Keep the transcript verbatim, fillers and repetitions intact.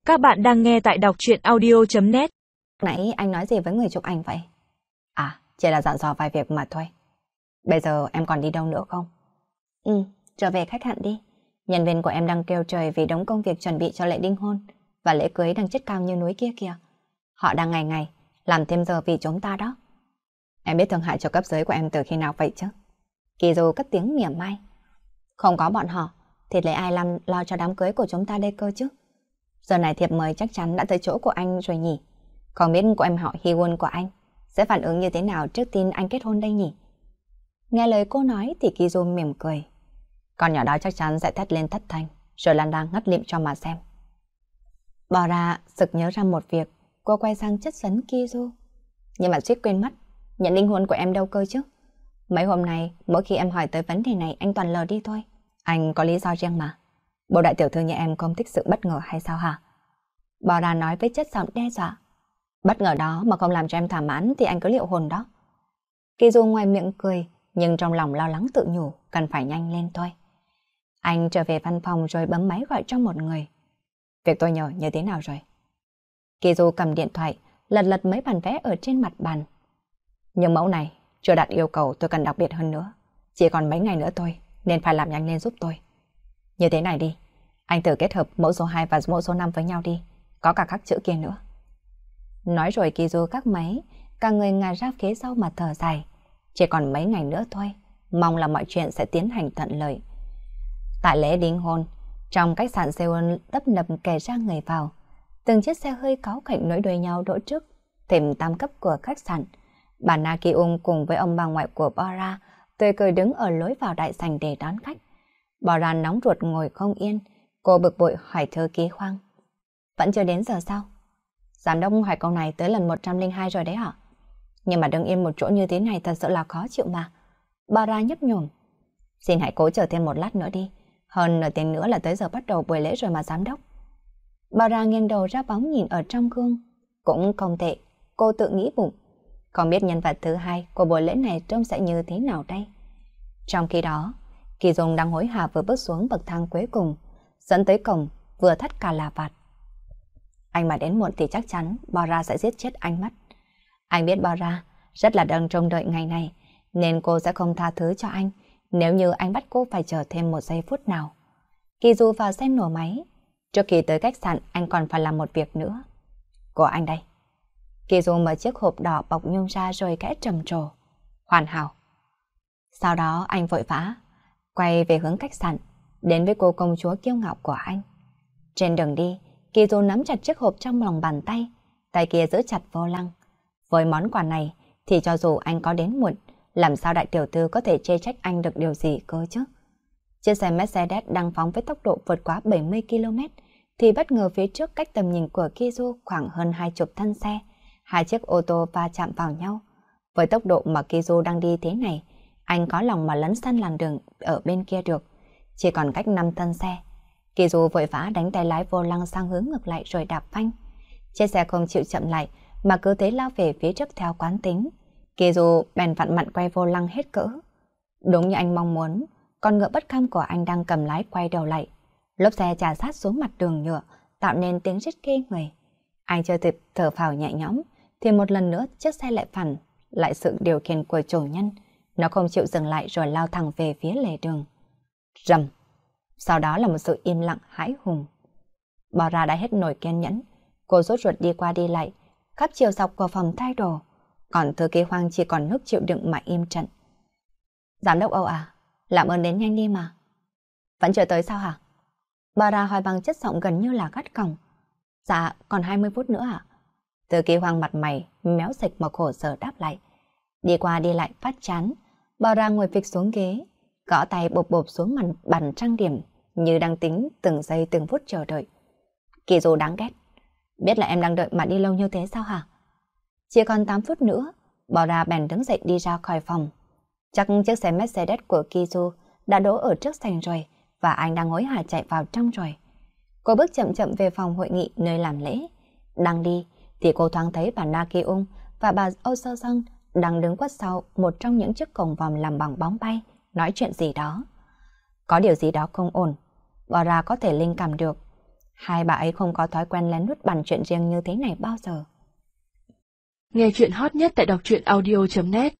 Các bạn đang nghe tại đọc truyện audio.net. Nãy anh nói gì với người chụp ảnh vậy? À, chỉ là dặn dò vài việc mà thôi. Bây giờ em còn đi đâu nữa không? Ừ, trở về khách sạn đi. Nhân viên của em đang kêu trời vì đống công việc chuẩn bị cho lễ đính hôn và lễ cưới đang chất cao như núi kia kìa. Họ đang ngày ngày làm thêm giờ vì chúng ta đó. Em biết thương hại cho cấp dưới của em từ khi nào vậy chứ? Kỳ Du cất tiếng mỉa mai. Không có bọn họ thì lấy ai làm lo cho đám cưới của chúng ta đây cơ chứ? Giờ này thiệp mời chắc chắn đã tới chỗ của anh rồi nhỉ? Không biết của em họ Hyun của anh sẽ phản ứng như thế nào trước tin anh kết hôn đây nhỉ? Nghe lời cô nói thì Ki Du mỉm cười. Con nhỏ đó chắc chắn sẽ thét lên thất thanh, rồi lan đang ngất lịm cho mà xem. Bỏ ra, sực nhớ ra một việc, cô quay sang chất vấn Ki Du. Nhưng mà suýt quên mất, nhận đính hôn của em đâu cơ chứ? Mấy hôm nay, mỗi khi em hỏi tới vấn đề này anh toàn lờ đi thôi. Anh có lý do riêng mà. Bộ đại tiểu thư như em không thích sự bất ngờ hay sao hả? Bò ra nói với chất giọng đe dọa. Bất ngờ đó mà không làm cho em thỏa mãn thì anh cứ liệu hồn đó. Ki Du ngoài miệng cười, nhưng trong lòng lo lắng tự nhủ, cần phải nhanh lên thôi. Anh trở về văn phòng rồi bấm máy gọi cho một người. Việc tôi nhờ như thế nào rồi? Ki Du cầm điện thoại, lật lật mấy bản vẽ ở trên mặt bàn. Nhưng mẫu này chưa đạt yêu cầu tôi cần đặc biệt hơn nữa. Chỉ còn mấy ngày nữa thôi, nên phải làm nhanh lên giúp tôi. Như thế này đi, anh thử kết hợp mẫu số hai và mẫu số năm với nhau đi, có cả các chữ kia nữa. Nói rồi Ki Du các máy, cả người ngả ra phía sau mà thở dài. Chỉ còn mấy ngày nữa thôi, mong là mọi chuyện sẽ tiến hành thuận lợi. Tại lễ đính hôn, trong khách sạn Seoul tấp nập kẻ ra người vào. Từng chiếc xe hơi cáu cạnh nối đuôi nhau đỗ trước thềm tam cấp của khách sạn. Bà Na Ki Ung cùng với ông bà ngoại của Bora tươi cười đứng ở lối vào đại sảnh để đón khách. Bora nóng ruột ngồi không yên, cô bực bội hỏi thư ký Khoang. Vẫn chưa đến giờ sao? Giám đốc hỏi câu này tới lần một trăm lẻ hai rồi đấy hả? Nhưng mà đứng yên một chỗ như thế này thật sự là khó chịu mà. Bora nhấp nhổm. Xin hãy cố chờ thêm một lát nữa đi. Hơn nửa tiếng nữa là tới giờ bắt đầu buổi lễ rồi mà giám đốc. Bora nghiêng đầu ra bóng nhìn ở trong gương. Cũng không tệ, cô tự nghĩ bụng. Không biết nhân vật thứ hai của buổi lễ này trông sẽ như thế nào đây? Trong khi đó, Kỳ Dung đang hối hả vừa bước xuống bậc thang cuối cùng, dẫn tới cổng vừa thắt cả là vạt. Anh mà đến muộn thì chắc chắn Bora sẽ giết chết anh mất. Anh biết Bora rất là đang trông đợi ngày này, nên cô sẽ không tha thứ cho anh nếu như anh bắt cô phải chờ thêm một giây phút nào. Kỳ Du vào xem nổ máy. Trước khi tới khách sạn anh còn phải làm một việc nữa. Của anh đây. Kỳ Du mở chiếc hộp đỏ bọc nhung ra rồi kẽ trầm trồ. Hoàn hảo. Sau đó anh vội vã quay về hướng khách sạn, đến với cô công chúa kiêu ngạo của anh. Trên đường đi, Kỳ Du nắm chặt chiếc hộp trong lòng bàn tay, tay kia giữ chặt vô lăng. Với món quà này thì cho dù anh có đến muộn, làm sao đại tiểu thư có thể chê trách anh được điều gì cơ chứ? Chiếc xe Mercedes đang phóng với tốc độ vượt quá bảy mươi ki lô mét thì bất ngờ phía trước cách tầm nhìn của Ki Du khoảng hơn hai chục thân xe, hai chiếc ô tô va chạm vào nhau. Với tốc độ mà Ki Du đang đi thế này, anh có lòng mà lấn sân làn đường ở bên kia được. Chỉ còn cách năm thân xe. Ki Du vội vã đánh tay lái vô lăng sang hướng ngược lại rồi đạp phanh. Chiếc xe không chịu chậm lại mà cứ thế lao về phía trước theo quán tính. Ki Du bèn vặn mặn quay vô lăng hết cỡ. Đúng như anh mong muốn, con ngựa bất kham của anh đang cầm lái quay đầu lại. Lốp xe chà sát xuống mặt đường nhựa, tạo nên tiếng rít ghê người. Anh chưa kịp thở phào nhẹ nhõm, thì một lần nữa chiếc xe lại phản lại sự điều khiển của chủ nhân. Nó không chịu dừng lại rồi lao thẳng về phía lề đường. Rầm! Sau đó là một sự im lặng hãi hùng. Bora đã hết nổi kiên nhẫn. Cô sốt ruột đi qua đi lại, khắp chiều dọc của phòng thay đồ. Còn thư ký Hoang chỉ còn nước chịu đựng mà im trận. Giám đốc Âu à, làm ơn đến nhanh đi mà. Vẫn chưa tới sao hả? Bora hỏi bằng chất giọng gần như là gắt gỏng. Dạ, còn hai mươi phút nữa ạ. Thư ký Hoang mặt mày méo sạch mà khổ sở đáp lại. Đi qua đi lại phát chán, Bora ngồi phịch xuống ghế, gõ tay bộp bộp xuống mặt bàn trang điểm như đang tính từng giây từng phút chờ đợi. Kỳ Du đáng ghét. Biết là em đang đợi mà đi lâu như thế sao hả? Chỉ còn tám phút nữa, Bora bèn đứng dậy đi ra khỏi phòng. Chắc chiếc xe Mercedes của Ki Du đã đỗ ở trước sảnh rồi và anh đang hối hả chạy vào trong rồi. Cô bước chậm chậm về phòng hội nghị nơi làm lễ. Đang đi thì cô thoáng thấy bà Na Ki Ung và bà Oh Seo Sung đang đứng quất sau một trong những chiếc cổng vòm làm bằng bóng bay, nói chuyện gì đó. Có điều gì đó không ổn, Bora có thể linh cảm được. Hai bà ấy không có thói quen lén lút bàn chuyện riêng như thế này bao giờ. Nghe chuyện hot nhất tại đọc truyện audio chấm net